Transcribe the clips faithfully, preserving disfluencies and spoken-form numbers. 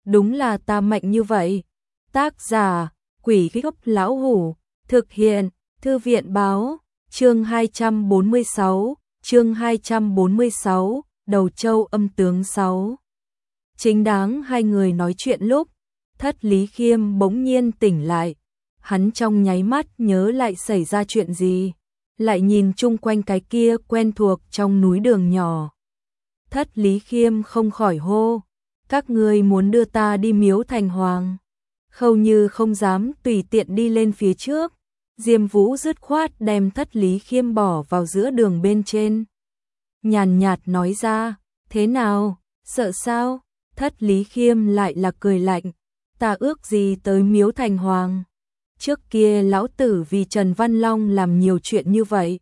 đúng là ta mạnh như vậy. Tác giả, Quỷ Gốc Lão Hủ, thực hiện, Thư viện Báo, chương hai trăm bốn mươi sáu, chương hai trăm bốn mươi sáu, Đầu Châu Âm Tướng sáu. Chính đáng hai người nói chuyện lúc, Thất Lý Khiêm bỗng nhiên tỉnh lại. Hắn trong nháy mắt nhớ lại xảy ra chuyện gì, lại nhìn chung quanh cái kia quen thuộc trong núi đường nhỏ. Thất Lý Khiêm không khỏi hô, các ngươi muốn đưa ta đi Miếu Thành Hoàng. Khâu Như không dám tùy tiện đi lên phía trước, Diêm Vũ dứt khoát đem Thất Lý Khiêm bỏ vào giữa đường bên trên. Nhàn nhạt nói ra, thế nào, sợ sao? Thất Lý Khiêm lại là cười lạnh, ta ước gì tới Miếu Thành Hoàng. Trước kia lão tử vì Trần Văn Long làm nhiều chuyện như vậy,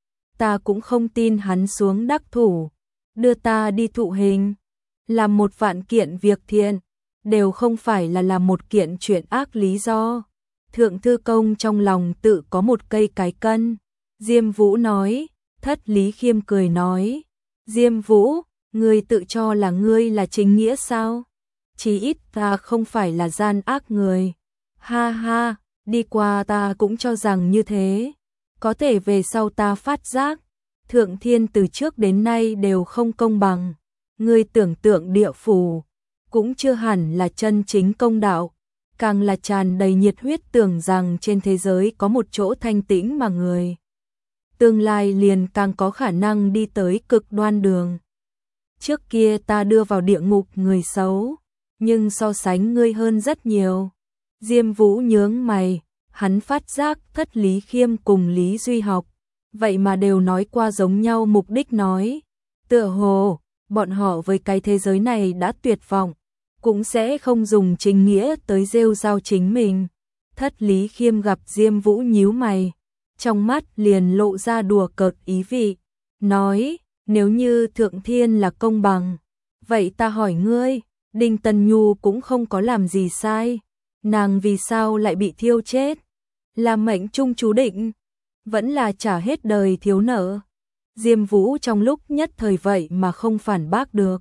ta cũng không tin hắn xuống đắc thủ, đưa ta đi thụ hình, làm một vạn kiện việc thiện, đều không phải là làm một kiện chuyện ác lý do. Thượng Thư Công trong lòng tự có một cây cái cân. Diêm Vũ nói, Thất Lý Khiêm cười nói, Diêm Vũ, ngươi tự cho là ngươi là chính nghĩa sao? Chí ít ta không phải là gian ác người. Ha ha, đi qua ta cũng cho rằng như thế. Có thể về sau ta phát giác, Thượng Thiên từ trước đến nay đều không công bằng. Ngươi tưởng tượng địa phủ, cũng chưa hẳn là chân chính công đạo, càng là tràn đầy nhiệt huyết tưởng rằng trên thế giới có một chỗ thanh tĩnh mà người tương lai liền càng có khả năng đi tới cực đoan đường. Trước kia ta đưa vào địa ngục người xấu, nhưng so sánh ngươi hơn rất nhiều. Diêm Vũ nhướng mày, hắn phát giác Thất Lý Khiêm cùng Lý Duy Học, vậy mà đều nói qua giống nhau mục đích nói. Tựa hồ, bọn họ với cái thế giới này đã tuyệt vọng, cũng sẽ không dùng chính nghĩa tới rêu rao chính mình. Thất Lý Khiêm gặp Diêm Vũ nhíu mày, trong mắt liền lộ ra đùa cợt ý vị, nói, nếu như Thượng Thiên là công bằng, vậy ta hỏi ngươi, Đinh Tân Nhu cũng không có làm gì sai, nàng vì sao lại bị thiêu chết? Là mệnh trung chú định, vẫn là trả hết đời thiếu nợ? Diêm Vũ trong lúc nhất thời vậy mà không phản bác được.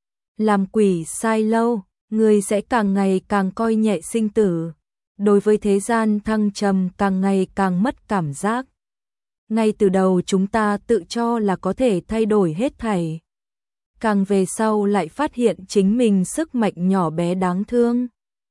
Làm quỷ sai lâu, người sẽ càng ngày càng coi nhẹ sinh tử, đối với thế gian thăng trầm càng ngày càng mất cảm giác. Ngay từ đầu chúng ta tự cho là có thể thay đổi hết thảy, càng về sau lại phát hiện chính mình sức mạnh nhỏ bé đáng thương.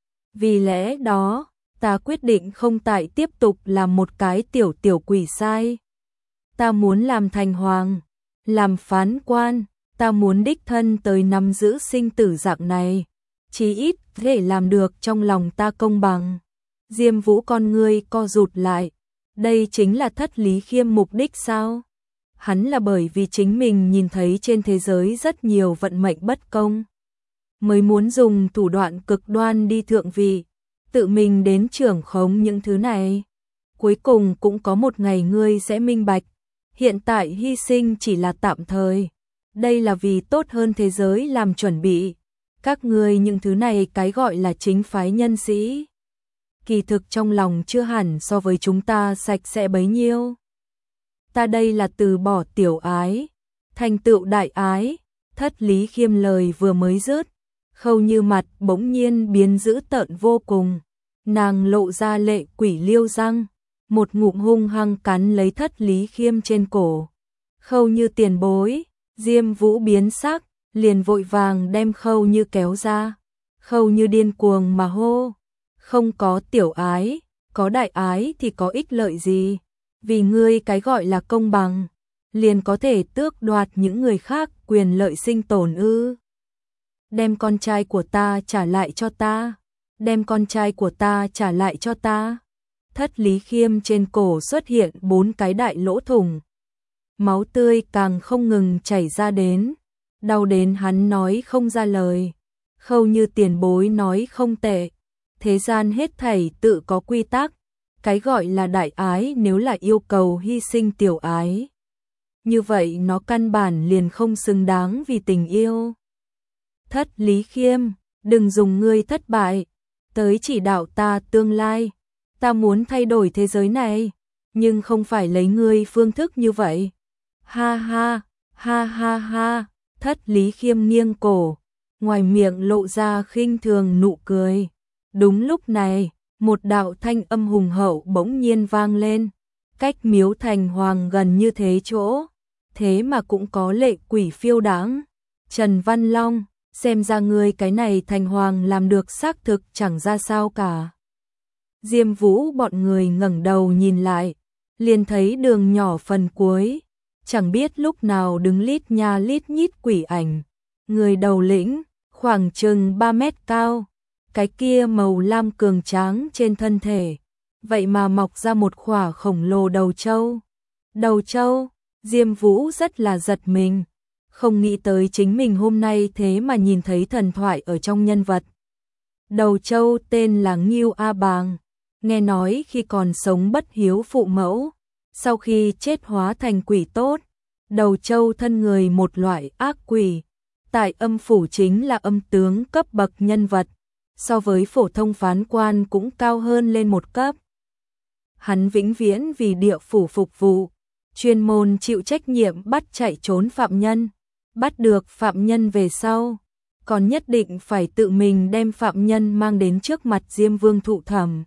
Vì lẽ đó, ta quyết định không tại tiếp tục làm một cái tiểu tiểu quỷ sai. Ta muốn làm thành hoàng, làm phán quan, ta muốn đích thân tới nắm giữ sinh tử dạng này, chí ít thể làm được trong lòng ta công bằng. Diêm Vũ con ngươi co rụt lại, đây chính là Thất Lý Khiêm mục đích sao? Hắn là bởi vì chính mình nhìn thấy trên thế giới rất nhiều vận mệnh bất công, mới muốn dùng thủ đoạn cực đoan đi thượng vị, tự mình đến trưởng khống những thứ này. Cuối cùng cũng có một ngày ngươi sẽ minh bạch, hiện tại hy sinh chỉ là tạm thời, đây là vì tốt hơn thế giới làm chuẩn bị. Các ngươi những thứ này cái gọi là chính phái nhân sĩ, kỳ thực trong lòng chưa hẳn so với chúng ta sạch sẽ bấy nhiêu. Ta đây là từ bỏ tiểu ái, thành tựu đại ái. Thất Lý Khiêm lời vừa mới dứt, Khâu Như mặt bỗng nhiên biến dữ tợn vô cùng, nàng lộ ra lệ quỷ liêu răng, một ngụm hung hăng cắn lấy Thất Lý Khiêm trên cổ. Khâu Như tiền bối, Diêm Vũ biến sắc, liền vội vàng đem Khâu Như kéo ra. Khâu Như điên cuồng mà hô, không có tiểu ái, có đại ái thì có ích lợi gì? Vì ngươi cái gọi là công bằng, liền có thể tước đoạt những người khác quyền lợi sinh tồn ư? Đem con trai của ta trả lại cho ta, đem con trai của ta trả lại cho ta. Thất Lý Khiêm trên cổ xuất hiện bốn cái đại lỗ thủng, máu tươi càng không ngừng chảy ra đến, đau đến hắn nói không ra lời. Khâu Như tiền bối nói không tệ, thế gian hết thảy tự có quy tắc, cái gọi là đại ái nếu là yêu cầu hy sinh tiểu ái, như vậy nó căn bản liền không xứng đáng vì tình yêu. Thất Lý Khiêm, đừng dùng ngươi thất bại tới chỉ đạo ta tương lai, ta muốn thay đổi thế giới này, nhưng không phải lấy ngươi phương thức như vậy. Ha ha, ha ha ha. Thất Lý Khiêm nghiêng cổ, ngoài miệng lộ ra khinh thường nụ cười. Đúng lúc này, một đạo thanh âm hùng hậu bỗng nhiên vang lên, cách miếu thành hoàng gần như thế chỗ, thế mà cũng có lệ quỷ phiêu đãng. Trần Văn Long, xem ra ngươi cái này thành hoàng làm được xác thực chẳng ra sao cả. Diêm Vũ bọn người ngẩng đầu nhìn lại, liền thấy đường nhỏ phần cuối, chẳng biết lúc nào đứng lít nha lít nhít quỷ ảnh. Người đầu lĩnh, khoảng chừng ba mét cao, cái kia màu lam cường tráng trên thân thể, vậy mà mọc ra một khỏa khổng lồ đầu trâu. Đầu trâu, Diêm Vũ rất là giật mình, không nghĩ tới chính mình hôm nay thế mà nhìn thấy thần thoại ở trong nhân vật. Đầu trâu tên là Ngưu A Bàng, nghe nói khi còn sống bất hiếu phụ mẫu, sau khi chết hóa thành quỷ tốt. Đầu trâu thân người một loại ác quỷ, tại âm phủ chính là âm tướng cấp bậc nhân vật, so với phổ thông phán quan cũng cao hơn lên một cấp. Hắn vĩnh viễn vì địa phủ phục vụ, chuyên môn chịu trách nhiệm bắt chạy trốn phạm nhân, bắt được phạm nhân về sau, còn nhất định phải tự mình đem phạm nhân mang đến trước mặt Diêm Vương thụ thẩm.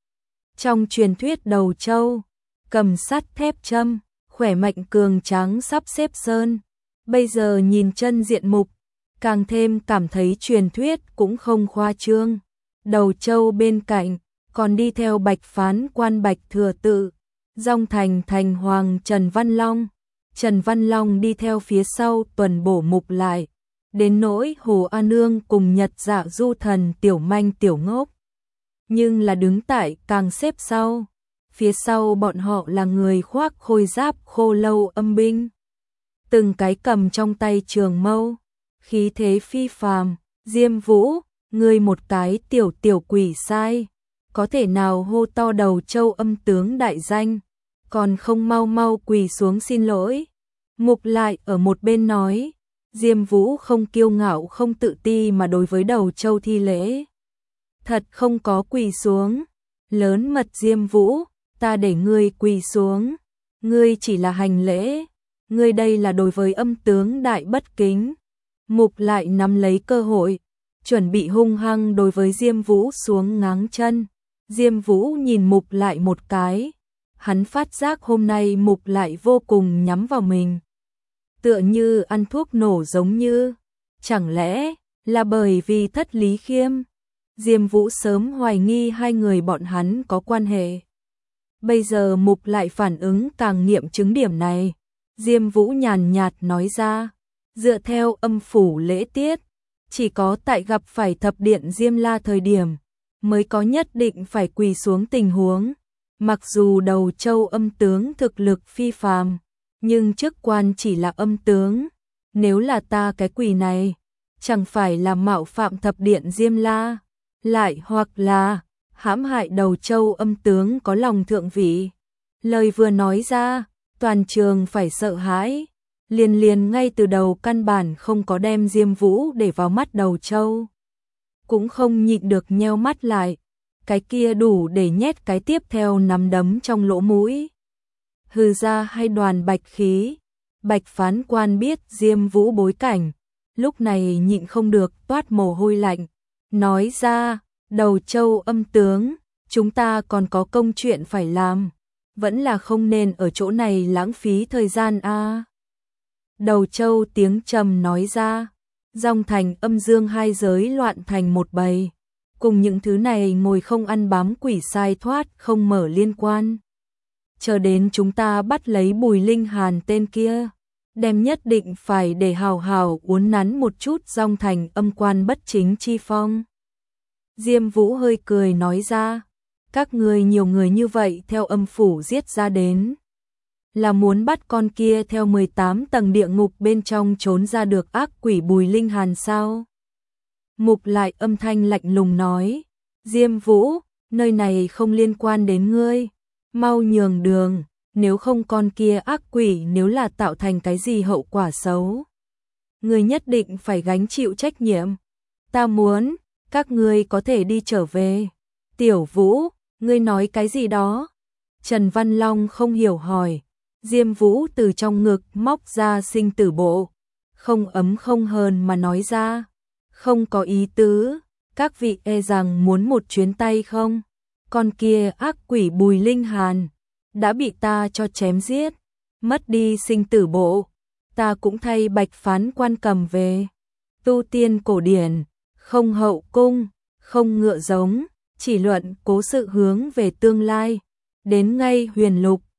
Trong truyền thuyết đầu trâu, cầm sắt thép châm, khỏe mạnh cường tráng sắp xếp sơn, bây giờ nhìn chân diện mục, càng thêm cảm thấy truyền thuyết cũng không khoa trương. Đầu trâu bên cạnh, còn đi theo bạch phán quan Bạch Thừa Tự, dòng thành thành hoàng Trần Văn Long. Trần Văn Long đi theo phía sau tuần bổ mục lại, đến nỗi Hồ A Nương cùng Nhật Dạ Du Thần tiểu manh tiểu ngốc, nhưng là đứng tại càng xếp sau. Phía sau bọn họ là người khoác khôi giáp khô lâu âm binh, từng cái cầm trong tay trường mâu, khí thế phi phàm. Diêm Vũ, ngươi một cái tiểu tiểu quỷ sai, có thể nào hô to đầu trâu âm tướng đại danh, còn không mau mau quỳ xuống xin lỗi. Mục lại ở một bên nói, Diêm Vũ không kiêu ngạo không tự ti mà đối với đầu trâu thi lễ. Thật không có quỳ xuống, lớn mật Diêm Vũ, ta để ngươi quỳ xuống, ngươi chỉ là hành lễ, ngươi đây là đối với âm tướng đại bất kính. Mục lại nắm lấy cơ hội, chuẩn bị hung hăng đối với Diêm Vũ xuống ngáng chân. Diêm Vũ nhìn Mục lại một cái, hắn phát giác hôm nay Mục lại vô cùng nhắm vào mình, tựa như ăn thuốc nổ giống như, chẳng lẽ là bởi vì thất lý khiêm. Diêm Vũ sớm hoài nghi hai người bọn hắn có quan hệ, bây giờ Mục lại phản ứng càng nghiệm chứng điểm này. Diêm Vũ nhàn nhạt nói ra, dựa theo âm phủ lễ tiết, chỉ có tại gặp phải thập điện Diêm La thời điểm, mới có nhất định phải quỳ xuống tình huống. Mặc dù đầu trâu âm tướng thực lực phi phàm, nhưng chức quan chỉ là âm tướng. Nếu là ta cái quỳ này, chẳng phải là mạo phạm thập điện Diêm La, lại hoặc là hãm hại đầu trâu âm tướng có lòng thượng vị. Lời vừa nói ra, toàn trường phải sợ hãi, liền liền ngay từ đầu căn bản không có đem Diêm Vũ để vào mắt đầu trâu, cũng không nhịn được nheo mắt lại, cái kia đủ để nhét cái tiếp theo nắm đấm trong lỗ mũi. Hừ ra hai đoàn bạch khí, Bạch phán quan biết Diêm Vũ bối cảnh, lúc này nhịn không được toát mồ hôi lạnh, nói ra, đầu trâu âm tướng, chúng ta còn có công chuyện phải làm, vẫn là không nên ở chỗ này lãng phí thời gian a. À. Đầu trâu tiếng trầm nói ra, dòng thành âm dương hai giới loạn thành một bầy, cùng những thứ này ngồi không ăn bám quỷ sai thoát không mở liên quan. Chờ đến chúng ta bắt lấy Bùi Linh Hàn tên kia, đem nhất định phải để hào hào uốn nắn một chút dòng thành âm quan bất chính chi phong. Diêm Vũ hơi cười nói ra, các người nhiều người như vậy theo âm phủ giết ra đến, là muốn bắt con kia theo mười tám tầng địa ngục bên trong trốn ra được ác quỷ Bùi Linh Hàn sao? Mục lại âm thanh lạnh lùng nói, Diêm Vũ, nơi này không liên quan đến ngươi, mau nhường đường, nếu không con kia ác quỷ nếu là tạo thành cái gì hậu quả xấu, ngươi nhất định phải gánh chịu trách nhiệm. Ta muốn, các ngươi có thể đi trở về. Tiểu Vũ, ngươi nói cái gì đó? Trần Văn Long không hiểu hỏi. Diêm Vũ từ trong ngực móc ra sinh tử bộ, không ấm không hờn mà nói ra, không có ý tứ, các vị e rằng muốn một chuyến tay không? Con kia ác quỷ Bùi Linh Hàn, đã bị ta cho chém giết, mất đi sinh tử bộ, ta cũng thay Bạch Phán Quan cầm về. Tu tiên cổ điển, không hậu cung, không ngựa giống, chỉ luận cố sự hướng về tương lai, đến ngay huyền lục,